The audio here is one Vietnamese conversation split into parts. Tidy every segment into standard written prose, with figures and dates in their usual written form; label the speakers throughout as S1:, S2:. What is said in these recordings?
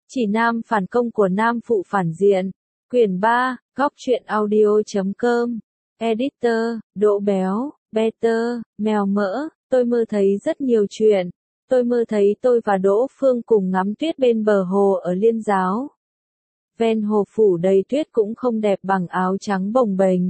S1: Chỉ nam phản công của nam phụ phản diện. Quyển 3, góc truyện audio.com. Editor, Độ Béo, Better, Mèo Mỡ. Tôi mơ thấy rất nhiều chuyện. Tôi mơ thấy tôi và Đỗ Phương cùng ngắm tuyết bên bờ hồ ở Liên Giáo. Ven hồ phủ đầy tuyết cũng không đẹp bằng áo trắng bồng bềnh.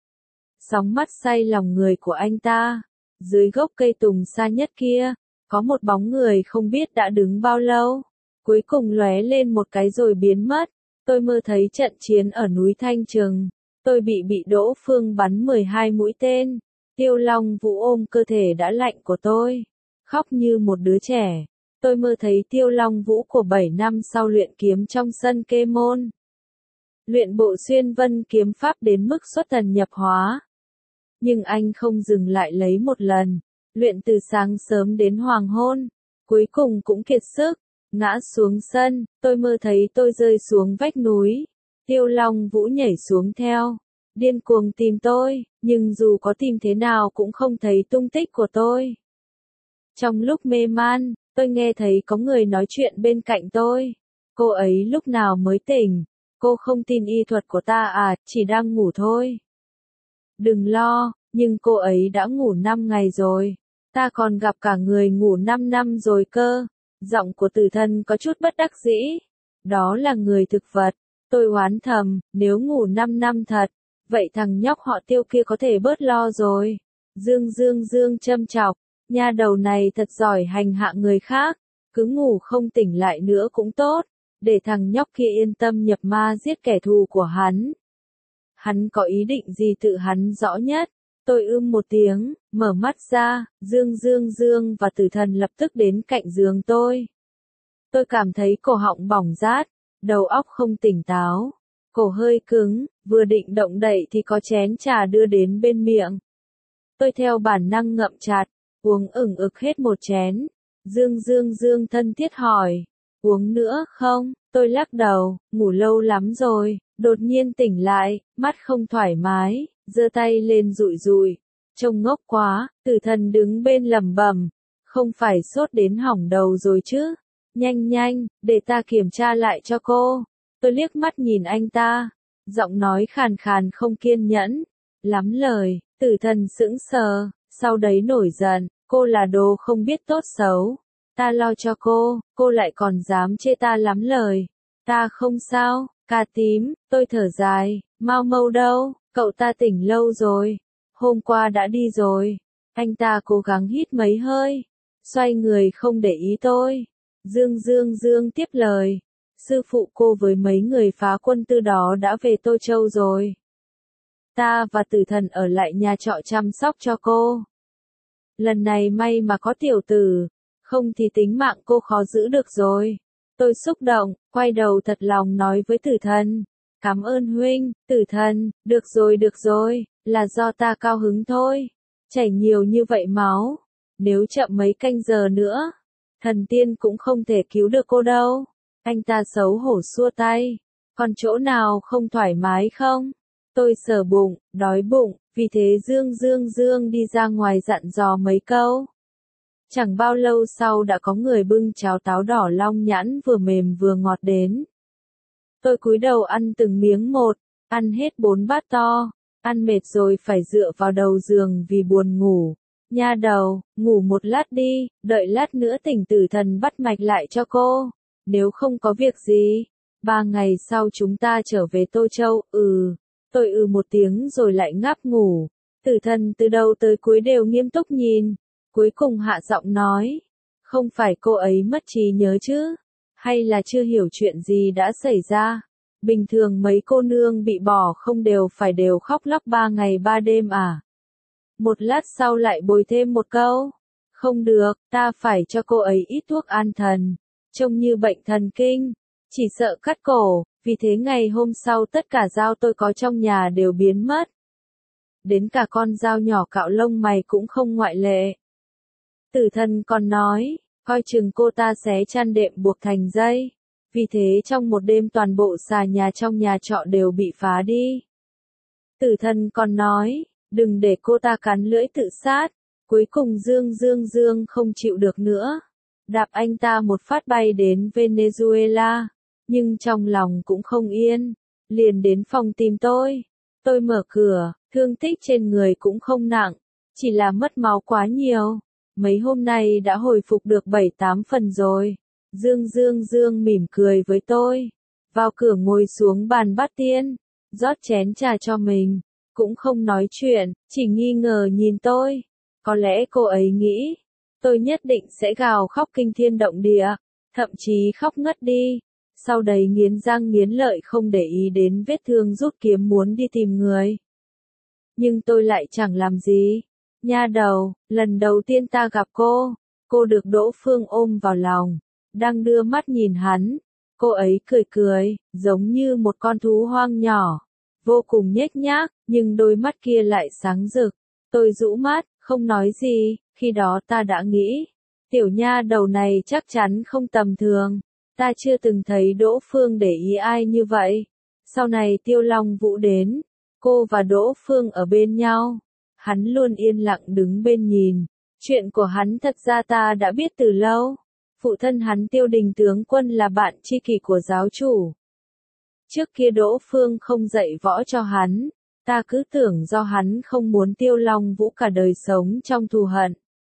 S1: Sóng mắt say lòng người của anh ta. Dưới gốc cây tùng xa nhất kia, có một bóng người không biết đã đứng bao lâu. Cuối cùng lóe lên một cái rồi biến mất. Tôi mơ thấy trận chiến ở núi Thanh Trừng. Tôi bị Đỗ Phương bắn 12 mũi tên. Tiêu Long Vũ ôm cơ thể đã lạnh của tôi. Khóc như một đứa trẻ. Tôi mơ thấy Tiêu Long Vũ của 7 năm sau luyện kiếm trong sân Kê Môn. Luyện bộ xuyên vân kiếm pháp đến mức xuất thần nhập hóa. Nhưng anh không dừng lại lấy một lần. Luyện từ sáng sớm đến hoàng hôn. Cuối cùng cũng kiệt sức. Ngã xuống sân, tôi mơ thấy tôi rơi xuống vách núi. Tiêu Long Vũ nhảy xuống theo. Điên cuồng tìm tôi, nhưng dù có tìm thế nào cũng không thấy tung tích của tôi. Trong lúc mê man, tôi nghe thấy có người nói chuyện bên cạnh tôi. Cô ấy lúc nào mới tỉnh? Cô không tin y thuật của ta à, chỉ đang ngủ thôi. Đừng lo, nhưng cô ấy đã ngủ 5 ngày rồi. Ta còn gặp cả người ngủ 5 năm rồi cơ. Giọng của Tử Thần có chút bất đắc dĩ. Đó là người thực vật. Tôi oán thầm, nếu ngủ 5 năm thật, vậy thằng nhóc họ Tiêu kia có thể bớt lo rồi. Dương châm chọc, nha đầu này thật giỏi hành hạ người khác, cứ ngủ không tỉnh lại nữa cũng tốt, để thằng nhóc kia yên tâm nhập ma giết kẻ thù của hắn. Hắn có ý định gì tự hắn rõ nhất. Tôi một tiếng, mở mắt ra, Dương và Tử Thần lập tức đến cạnh giường tôi. Tôi cảm thấy cổ họng bỏng rát, đầu óc không tỉnh táo, cổ hơi cứng, vừa định động đậy thì có chén trà đưa đến bên miệng. Tôi theo bản năng ngậm chặt, uống ực hết một chén. Dương thân thiết hỏi, uống nữa không? Tôi lắc đầu, ngủ lâu lắm rồi, đột nhiên tỉnh lại, mắt không thoải mái, giơ tay lên dụi. Trông ngốc quá. Tử Thần đứng bên lẩm bẩm, không phải sốt đến hỏng đầu rồi chứ? Nhanh, để ta kiểm tra lại cho cô. Tôi liếc mắt nhìn anh ta, giọng nói khàn không kiên nhẫn. Lắm lời. Tử Thần sững sờ, sau đấy nổi giận, cô là đồ không biết tốt xấu. Ta lo cho cô lại còn dám chê ta lắm lời. Ta không sao, Cà Tím. Tôi thở dài, Mau Mâu đâu, cậu ta tỉnh lâu rồi. Hôm qua đã đi rồi. Anh ta cố gắng hít mấy hơi, xoay người không để ý tôi. Dương tiếp lời. Sư phụ cô với mấy người phá quân tư đó đã về Tô Châu rồi. Ta và Tử Thần ở lại nhà trọ chăm sóc cho cô. Lần này may mà có tiểu tử, không thì tính mạng cô khó giữ được rồi. Tôi xúc động, quay đầu thật lòng nói với Tử Thần. Cảm ơn huynh. Tử Thần, được rồi, là do ta cao hứng thôi. Chảy nhiều như vậy máu. Nếu chậm mấy canh giờ nữa, thần tiên cũng không thể cứu được cô đâu. Anh ta xấu hổ xua tay. Còn chỗ nào không thoải mái không? Tôi sờ bụng, đói bụng, vì thế Dương đi ra ngoài dặn dò mấy câu. Chẳng bao lâu sau đã có người bưng cháo táo đỏ long nhãn vừa mềm vừa ngọt đến. Tôi cúi đầu ăn từng miếng một, ăn hết 4 bát to, ăn mệt rồi phải dựa vào đầu giường vì buồn ngủ. Nha đầu, ngủ một lát đi, đợi lát nữa tỉnh Tử Thần bắt mạch lại cho cô. Nếu không có việc gì, 3 ngày sau chúng ta trở về Tô Châu. Tôi một tiếng rồi lại ngáp ngủ. Tử Thần từ đầu tới cuối đều nghiêm túc nhìn, cuối cùng hạ giọng nói, không phải cô ấy mất trí nhớ chứ? Hay là chưa hiểu chuyện gì đã xảy ra? Bình thường mấy cô nương bị bỏ không đều khóc lóc 3 ngày 3 đêm à? Một lát sau lại bồi thêm một câu. Không được, ta phải cho cô ấy ít thuốc an thần. Trông như bệnh thần kinh. Chỉ sợ cắt cổ, vì thế ngày hôm sau tất cả dao tôi có trong nhà đều biến mất. Đến cả con dao nhỏ cạo lông mày cũng không ngoại lệ. Tử Thần còn nói, coi chừng cô ta xé chăn đệm buộc thành dây. Vì thế trong một đêm toàn bộ xà nhà trong nhà trọ đều bị phá đi. Tử Thần còn nói, đừng để cô ta cắn lưỡi tự sát. Cuối cùng Dương không chịu được nữa. Đạp anh ta một phát bay đến Venezuela. nhưng trong lòng cũng không yên, liền đến phòng tìm tôi. Tôi mở cửa, thương tích trên người cũng không nặng, chỉ là mất máu quá nhiều. Mấy hôm nay đã hồi phục được 7-8 phần rồi. Dương mỉm cười với tôi. Vào cửa ngồi xuống bàn bát tiên, rót chén trà cho mình. Cũng không nói chuyện, chỉ nghi ngờ nhìn tôi. Có lẽ cô ấy nghĩ, tôi nhất định sẽ gào khóc kinh thiên động địa, thậm chí khóc ngất đi. Sau đấy nghiến răng nghiến lợi không để ý đến vết thương rút kiếm muốn đi tìm người. Nhưng tôi lại chẳng làm gì. Nha đầu, lần đầu tiên ta gặp cô được Đỗ Phương ôm vào lòng, đang đưa mắt nhìn hắn. Cô ấy cười cười, giống như một con thú hoang nhỏ, vô cùng nhếch nhác, nhưng đôi mắt kia lại sáng rực. Tôi rũ mắt, không nói gì, khi đó ta đã nghĩ, tiểu nha đầu này chắc chắn không tầm thường. Ta chưa từng thấy Đỗ Phương để ý ai như vậy. Sau này Tiêu Long Vũ đến, cô và Đỗ Phương ở bên nhau. Hắn luôn yên lặng đứng bên nhìn. Chuyện của hắn thật ra ta đã biết từ lâu. Phụ thân hắn Tiêu Đình tướng quân là bạn tri kỷ của giáo chủ. Trước kia Đỗ Phương không dạy võ cho hắn, ta cứ tưởng do hắn không muốn Tiêu Long Vũ cả đời sống trong thù hận.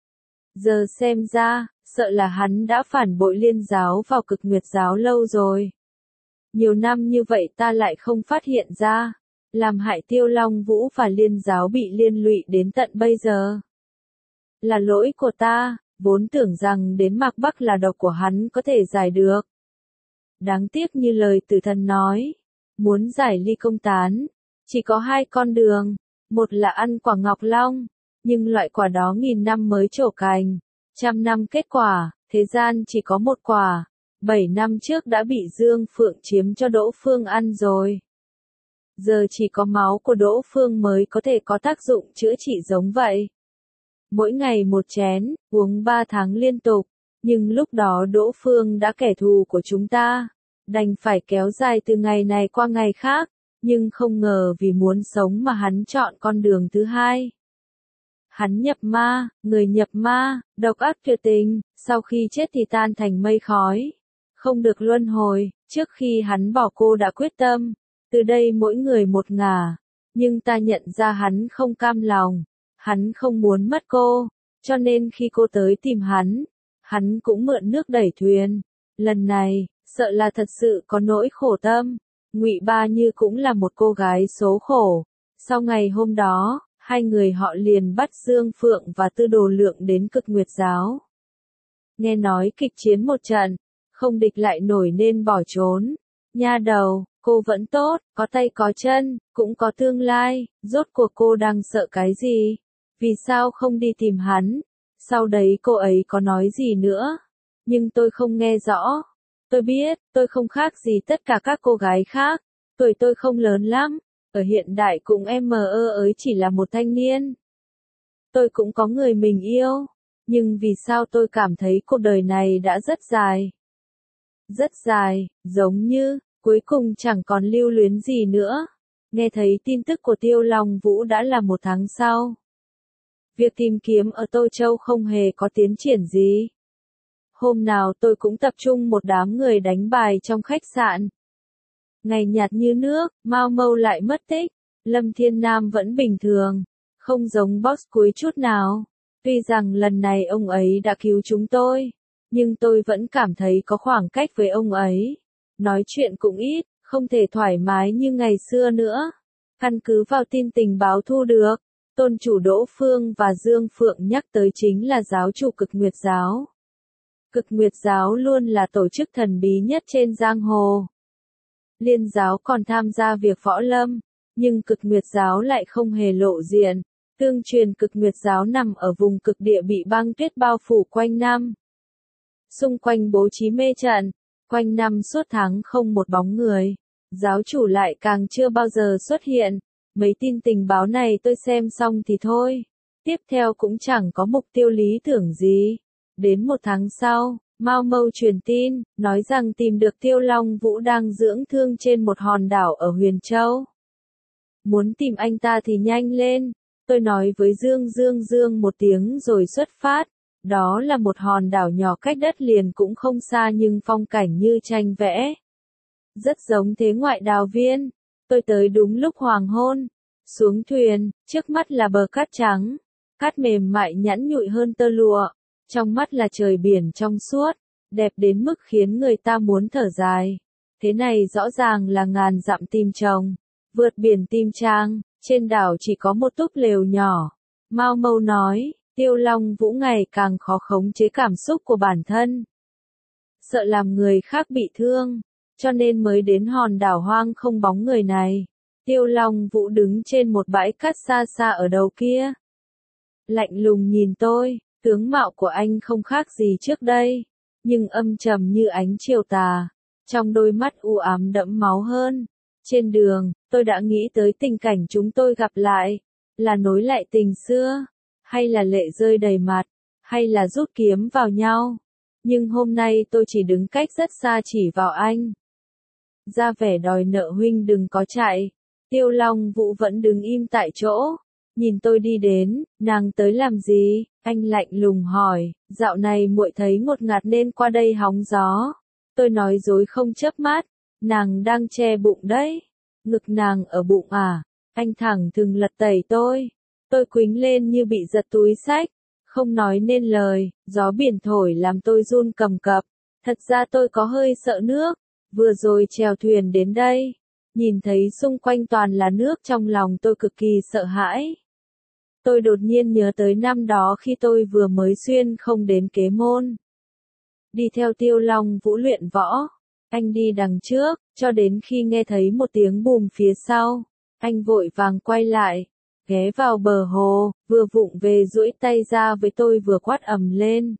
S1: Giờ xem ra, sợ là hắn đã phản bội Liên giáo vào Cực Nguyệt giáo lâu rồi. Nhiều năm như vậy ta lại không phát hiện ra, làm hại Tiêu Long Vũ và Liên giáo bị liên lụy đến tận bây giờ. Là lỗi của ta, vốn tưởng rằng đến Mạc Bắc là độc của hắn có thể giải được. Đáng tiếc như lời tử thần nói, muốn giải ly công tán, chỉ có hai con đường, một là ăn quả ngọc long, nhưng loại quả đó 1000 năm mới trổ cành, 100 năm kết quả, thế gian chỉ có một quả, 7 năm trước đã bị Dương Phượng chiếm cho Đỗ Phương ăn rồi. Giờ chỉ có máu của Đỗ Phương mới có thể có tác dụng chữa trị giống vậy. Mỗi ngày một chén, uống 3 tháng liên tục, nhưng lúc đó Đỗ Phương đã kẻ thù của chúng ta, đành phải kéo dài từ ngày này qua ngày khác, nhưng không ngờ vì muốn sống mà hắn chọn con đường thứ hai. Hắn nhập ma, người nhập ma, độc ác tuyệt tình, sau khi chết thì tan thành mây khói, không được luân hồi. Trước khi hắn bỏ cô đã quyết tâm, từ đây mỗi người một ngả, nhưng ta nhận ra hắn không cam lòng, hắn không muốn mất cô, cho nên khi cô tới tìm hắn cũng mượn nước đẩy thuyền. Lần này, sợ là thật sự có nỗi khổ tâm. Ngụy Ba Như cũng là một cô gái số khổ. Sau ngày hôm đó, hai người họ liền bắt Dương Phượng và Tư Đồ Lượng đến Cực Nguyệt giáo. Nghe nói kịch chiến một trận, không địch lại nổi nên bỏ trốn. Nha đầu, cô vẫn tốt, có tay có chân, cũng có tương lai, rốt cuộc cô đang sợ cái gì? Vì sao không đi tìm hắn? Sau đấy cô ấy có nói gì nữa? Nhưng tôi không nghe rõ. Tôi biết, tôi không khác gì tất cả các cô gái khác. Tuổi tôi không lớn lắm. Ở hiện đại cũng ấy chỉ là một thanh niên. Tôi cũng có người mình yêu. Nhưng vì sao tôi cảm thấy cuộc đời này đã rất dài? Rất dài, giống như, cuối cùng chẳng còn lưu luyến gì nữa. Nghe thấy tin tức của Tiêu Long Vũ đã là 1 tháng sau. Việc tìm kiếm ở Tô Châu không hề có tiến triển gì. Hôm nào tôi cũng tập trung một đám người đánh bài trong khách sạn. Ngày nhạt như nước, Mao Mâu lại mất tích. Lâm Thiên Nam vẫn bình thường, không giống boss cuối chút nào. Tuy rằng lần này ông ấy đã cứu chúng tôi, nhưng tôi vẫn cảm thấy có khoảng cách với ông ấy. Nói chuyện cũng ít, không thể thoải mái như ngày xưa nữa. Căn cứ vào tin tình báo thu được, tôn chủ Đỗ Phương và Dương Phượng nhắc tới chính là giáo chủ Cực Nguyệt giáo. Cực Nguyệt giáo luôn là tổ chức thần bí nhất trên giang hồ. Liên giáo còn tham gia việc võ lâm, nhưng Cực Nguyệt giáo lại không hề lộ diện. Tương truyền Cực Nguyệt giáo nằm ở vùng cực địa bị băng tuyết bao phủ quanh năm. Xung quanh bố trí mê trận, quanh năm suốt tháng không một bóng người. Giáo chủ lại càng chưa bao giờ xuất hiện. Mấy tin tình báo này tôi xem xong thì thôi. Tiếp theo cũng chẳng có mục tiêu lý tưởng gì. Đến 1 tháng sau, Mao Mâu truyền tin, nói rằng tìm được Tiêu Long Vũ đang dưỡng thương trên một hòn đảo ở Huyền Châu. Muốn tìm anh ta thì nhanh lên. Tôi nói với Dương một tiếng rồi xuất phát. Đó là một hòn đảo nhỏ cách đất liền cũng không xa nhưng phong cảnh như tranh vẽ. rất giống thế ngoại đào viên. Tôi tới đúng lúc hoàng hôn. Xuống thuyền, trước mắt là bờ cát trắng. Cát mềm mại nhẵn nhụi hơn tơ lụa. Trong mắt là trời biển trong suốt. Đẹp đến mức khiến người ta muốn thở dài. Thế này rõ ràng là ngàn dặm tìm chồng. Vượt biển tìm trang, trên đảo chỉ có một túp lều nhỏ. Mao Mâu nói, Tiêu Long Vũ ngày càng khó khống chế cảm xúc của bản thân. Sợ làm người khác bị thương, cho nên mới đến hòn đảo hoang không bóng người này. Tiêu Long Vũ đứng trên một bãi cát xa xa ở đầu kia. Lạnh lùng nhìn tôi, tướng mạo của anh không khác gì trước đây, nhưng âm trầm như ánh chiều tà, trong đôi mắt u ám đẫm máu hơn. Trên đường, tôi đã nghĩ tới tình cảnh chúng tôi gặp lại, là nối lại tình xưa, hay là lệ rơi đầy mặt, hay là rút kiếm vào nhau. Nhưng hôm nay tôi chỉ đứng cách rất xa chỉ vào anh. Ra vẻ đòi nợ huynh đừng có chạy. Tiêu Long Vũ vẫn đứng im tại chỗ. Nhìn tôi đi đến, nàng tới làm gì? Anh lạnh lùng hỏi, dạo này muội thấy ngột ngạt nên qua đây hóng gió. Tôi nói dối không chớp mắt, nàng đang che bụng đấy. Ngực nàng ở bụng à? Anh thẳng thừng lật tẩy tôi. Tôi quĩnh lên như bị giật túi xách, không nói nên lời, gió biển thổi làm tôi run cầm cập. Thật ra tôi có hơi sợ nước, vừa rồi chèo thuyền đến đây, nhìn thấy xung quanh toàn là nước trong lòng tôi cực kỳ sợ hãi. Tôi đột nhiên nhớ tới năm đó khi tôi vừa mới xuyên không đến Kế Môn. Đi theo Tiêu Long Vũ luyện võ, anh đi đằng trước, cho đến khi nghe thấy một tiếng bùm phía sau, anh vội vàng quay lại, ghé vào bờ hồ, vừa vụng về duỗi tay ra với tôi vừa quát ầm lên.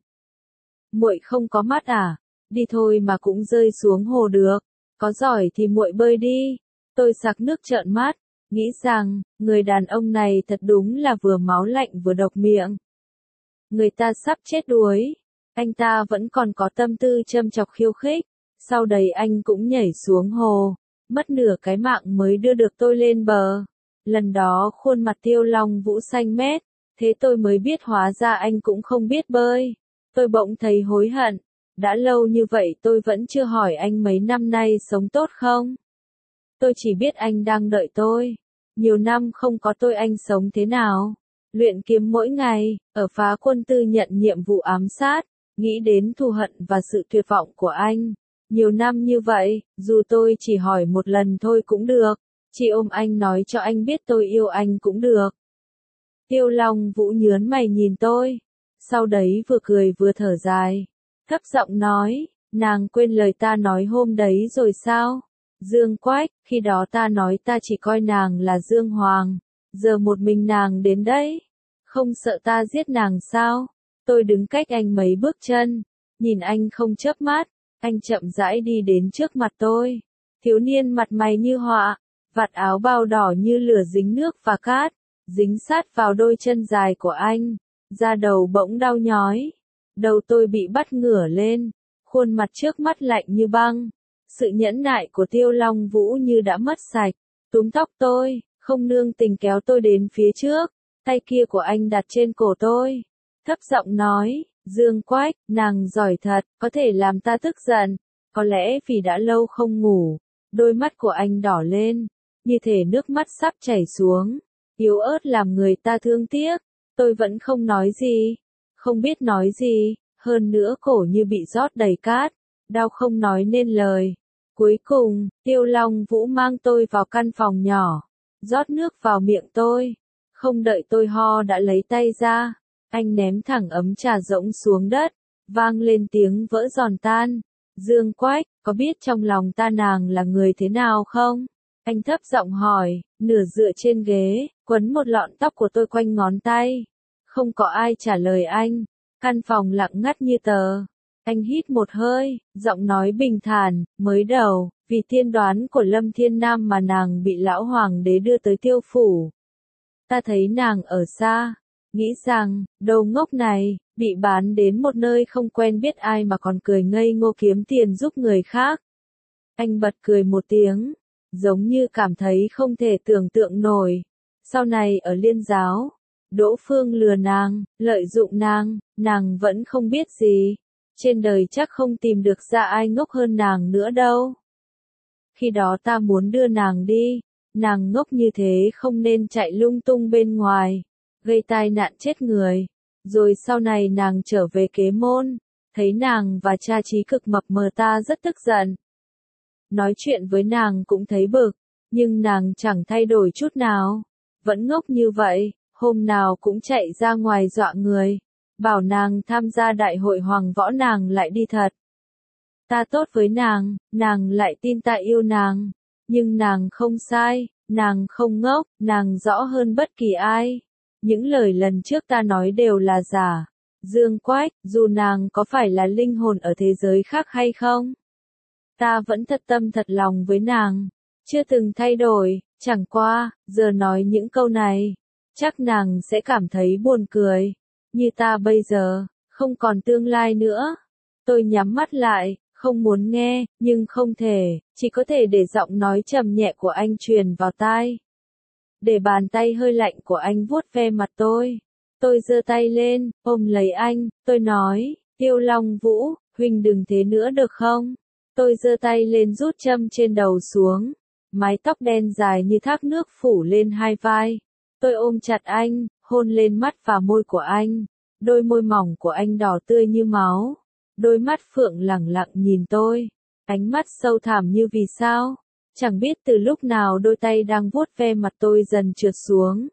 S1: Muội không có mắt à? Đi thôi mà cũng rơi xuống hồ được, có giỏi thì muội bơi đi. Tôi sặc nước trợn mắt, nghĩ rằng, người đàn ông này thật đúng là vừa máu lạnh vừa độc miệng. Người ta sắp chết đuối, anh ta vẫn còn có tâm tư châm chọc khiêu khích, sau đấy anh cũng nhảy xuống hồ, mất nửa cái mạng mới đưa được tôi lên bờ. Lần đó khuôn mặt Tiêu Long Vũ xanh mét, thế tôi mới biết hóa ra anh cũng không biết bơi. Tôi bỗng thấy hối hận, đã lâu như vậy tôi vẫn chưa hỏi anh mấy năm nay sống tốt không? Tôi chỉ biết anh đang đợi tôi. Nhiều năm không có tôi anh sống thế nào? Luyện kiếm mỗi ngày, ở Phá Quân Tư nhận nhiệm vụ ám sát, nghĩ đến thù hận và sự tuyệt vọng của anh. Nhiều năm như vậy, dù tôi chỉ hỏi một lần thôi cũng được, chỉ ôm anh nói cho anh biết tôi yêu anh cũng được. Tiêu Long Vũ nhớn mày nhìn tôi, sau đấy vừa cười vừa thở dài, thấp giọng nói, nàng quên lời ta nói hôm đấy rồi sao? Dương Quách, khi đó ta nói ta chỉ coi nàng là Dương Hoàng, giờ một mình nàng đến đấy, không sợ ta giết nàng sao? Tôi đứng cách anh mấy bước chân, nhìn anh không chớp mắt, anh chậm rãi đi đến trước mặt tôi. Thiếu niên mặt mày như họa, vạt áo bao đỏ như lửa dính nước và cát, dính sát vào đôi chân dài của anh, da đầu bỗng đau nhói. Đầu tôi bị bắt ngửa lên, khuôn mặt trước mắt lạnh như băng. Sự nhẫn nại của Tiêu Long Vũ như đã mất sạch, túm tóc tôi, không nương tình kéo tôi đến phía trước, tay kia của anh đặt trên cổ tôi, thấp giọng nói, Dương Quách, nàng giỏi thật, có thể làm ta tức giận, có lẽ vì đã lâu không ngủ, đôi mắt của anh đỏ lên, như thể nước mắt sắp chảy xuống, yếu ớt làm người ta thương tiếc, tôi vẫn không nói gì, không biết nói gì, hơn nữa cổ như bị rót đầy cát, đau không nói nên lời. Cuối cùng, Tiêu Long Vũ mang tôi vào căn phòng nhỏ, rót nước vào miệng tôi, không đợi tôi ho đã lấy tay ra, anh ném thẳng ấm trà rỗng xuống đất, vang lên tiếng vỡ giòn tan. Dương Quách, có biết trong lòng ta nàng là người thế nào không? Anh thấp giọng hỏi, nửa dựa trên ghế, quấn một lọn tóc của tôi quanh ngón tay. Không có ai trả lời anh, căn phòng lặng ngắt như tờ. Anh hít một hơi, giọng nói bình thản, mới đầu, vì tiên đoán của Lâm Thiên Nam mà nàng bị lão hoàng đế đưa tới Tiêu phủ. Ta thấy nàng ở xa, nghĩ rằng, đồ ngốc này, bị bán đến một nơi không quen biết ai mà còn cười ngây ngô kiếm tiền giúp người khác. Anh bật cười một tiếng, giống như cảm thấy không thể tưởng tượng nổi. Sau này ở Liên Giáo, Đỗ Phương lừa nàng, lợi dụng nàng vẫn không biết gì. Trên đời chắc không tìm được ra ai ngốc hơn nàng nữa đâu. Khi đó ta muốn đưa nàng đi, nàng ngốc như thế không nên chạy lung tung bên ngoài, gây tai nạn chết người. Rồi sau này nàng trở về Kế Môn, thấy nàng và cha Trí Cực mập mờ ta rất tức giận. Nói chuyện với nàng cũng thấy bực, nhưng nàng chẳng thay đổi chút nào, vẫn ngốc như vậy, hôm nào cũng chạy ra ngoài dọa người, bảo nàng tham gia đại hội hoàng võ nàng lại đi thật. Ta tốt với nàng lại tin ta yêu nàng, nhưng nàng không sai, nàng không ngốc, nàng rõ hơn bất kỳ ai. Những lời lần trước ta nói đều là giả. Dương Quách, dù nàng có phải là linh hồn ở thế giới khác hay không, ta vẫn thật tâm thật lòng với nàng, chưa từng thay đổi, chẳng qua, giờ nói những câu này, chắc nàng sẽ cảm thấy buồn cười, như ta bây giờ, không còn tương lai nữa. Tôi nhắm mắt lại, không muốn nghe, nhưng không thể, chỉ có thể để giọng nói trầm nhẹ của anh truyền vào tai. Để bàn tay hơi lạnh của anh vuốt ve mặt tôi. Tôi giơ tay lên, ôm lấy anh, tôi nói, Tiêu Long Vũ, huynh đừng thế nữa được không? Tôi giơ tay lên rút châm trên đầu xuống, mái tóc đen dài như thác nước phủ lên hai vai. Tôi ôm chặt anh, hôn lên mắt và môi của anh, đôi môi mỏng của anh đỏ tươi như máu, đôi mắt phượng lẳng lặng nhìn tôi, ánh mắt sâu thẳm như vì sao. Chẳng biết từ lúc nào đôi tay đang vuốt ve mặt tôi dần trượt xuống,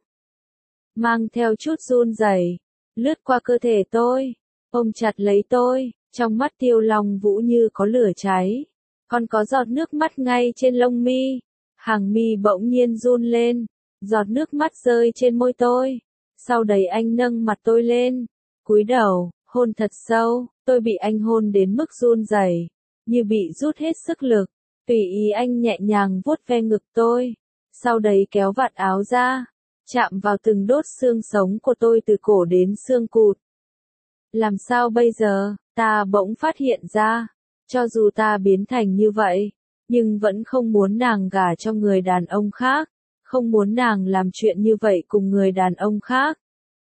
S1: mang theo chút run rẩy, lướt qua cơ thể tôi, ôm chặt lấy tôi, trong mắt Tiêu Long Vũ như có lửa cháy, còn có giọt nước mắt ngay trên lông mi, hàng mi bỗng nhiên run lên, giọt nước mắt rơi trên môi tôi, sau đấy anh nâng mặt tôi lên, cúi đầu, hôn thật sâu, tôi bị anh hôn đến mức run rẩy, như bị rút hết sức lực. Tùy ý anh nhẹ nhàng vuốt ve ngực tôi, sau đấy kéo vạt áo ra, chạm vào từng đốt xương sống của tôi từ cổ đến xương cụt. Làm sao bây giờ, ta bỗng phát hiện ra, cho dù ta biến thành như vậy, nhưng vẫn không muốn nàng gả cho người đàn ông khác, không muốn nàng làm chuyện như vậy cùng người đàn ông khác.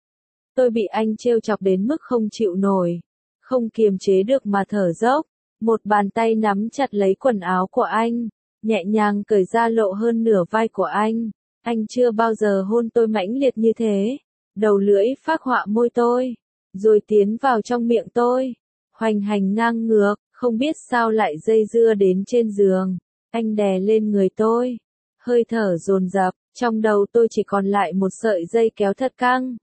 S1: Tôi bị anh trêu chọc đến mức không chịu nổi, không kiềm chế được mà thở dốc. Một bàn tay nắm chặt lấy quần áo của anh, nhẹ nhàng cởi ra lộ hơn nửa vai của anh. Anh chưa bao giờ hôn tôi mãnh liệt như thế. Đầu lưỡi phác họa môi tôi, rồi tiến vào trong miệng tôi, hoành hành ngang ngược, không biết sao lại dây dưa đến trên giường. Anh đè lên người tôi, hơi thở dồn dập, trong đầu tôi chỉ còn lại một sợi dây kéo thật căng.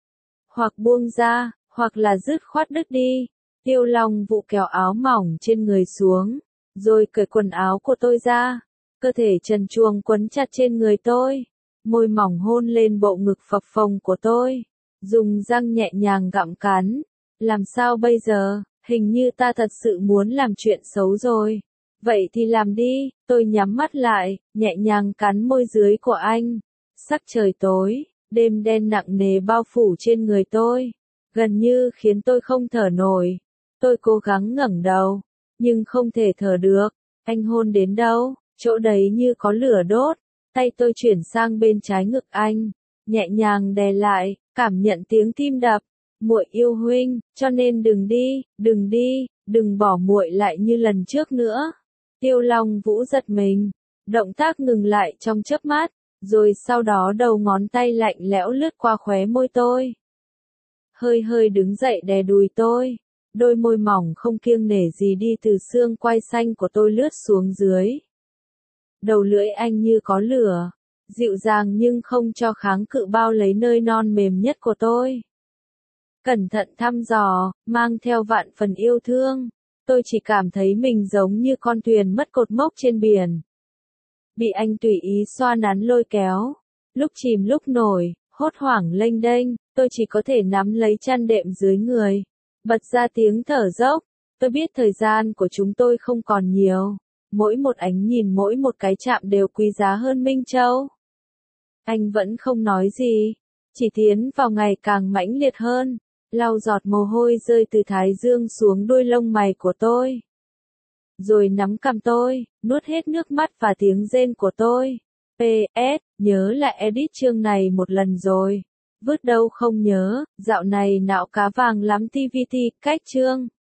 S1: Hoặc buông ra, hoặc là dứt khoát đứt đi. Tiêu Long Vũ kéo áo mỏng trên người xuống, rồi cởi quần áo của tôi ra, cơ thể trần truồng quấn chặt trên người tôi, môi mỏng hôn lên bộ ngực phập phồng của tôi, dùng răng nhẹ nhàng gặm cắn. Làm sao bây giờ, hình như ta thật sự muốn làm chuyện xấu rồi. Vậy thì làm đi, tôi nhắm mắt lại, nhẹ nhàng cắn môi dưới của anh. Sắc trời tối, đêm đen nặng nề bao phủ trên người tôi, gần như khiến tôi không thở nổi. Tôi cố gắng ngẩng đầu, nhưng không thể thở được. Anh hôn đến đâu, chỗ đấy như có lửa đốt. Tay tôi chuyển sang bên trái ngực anh, nhẹ nhàng đè lại, cảm nhận tiếng tim đập. Muội yêu huynh, cho nên đừng đi, đừng bỏ muội lại như lần trước nữa. Tiêu Long Vũ giật mình, động tác ngừng lại trong chớp mắt, rồi sau đó đầu ngón tay lạnh lẽo lướt qua khóe môi tôi. Hơi hơi đứng dậy đè đùi tôi. Đôi môi mỏng không kiêng nể gì đi từ xương quai xanh của tôi lướt xuống dưới. Đầu lưỡi anh như có lửa, dịu dàng nhưng không cho kháng cự bao lấy nơi non mềm nhất của tôi. Cẩn thận thăm dò, mang theo vạn phần yêu thương, tôi chỉ cảm thấy mình giống như con thuyền mất cột mốc trên biển. Bị anh tùy ý xoa nắn lôi kéo, lúc chìm lúc nổi, hốt hoảng lênh đênh, tôi chỉ có thể nắm lấy chăn đệm dưới người. Bật ra tiếng thở dốc, tôi biết thời gian của chúng tôi không còn nhiều, mỗi một ánh nhìn mỗi một cái chạm đều quý giá hơn Minh Châu. Anh vẫn không nói gì, chỉ tiến vào ngày càng mãnh liệt hơn, lau giọt mồ hôi rơi từ thái dương xuống đuôi lông mày của tôi. Rồi nắm cằm tôi, nuốt hết nước mắt và tiếng rên của tôi. PS, nhớ lại edit chương này một lần rồi. Vứt đâu không nhớ, dạo này não cá vàng lắm TVT, cách chương.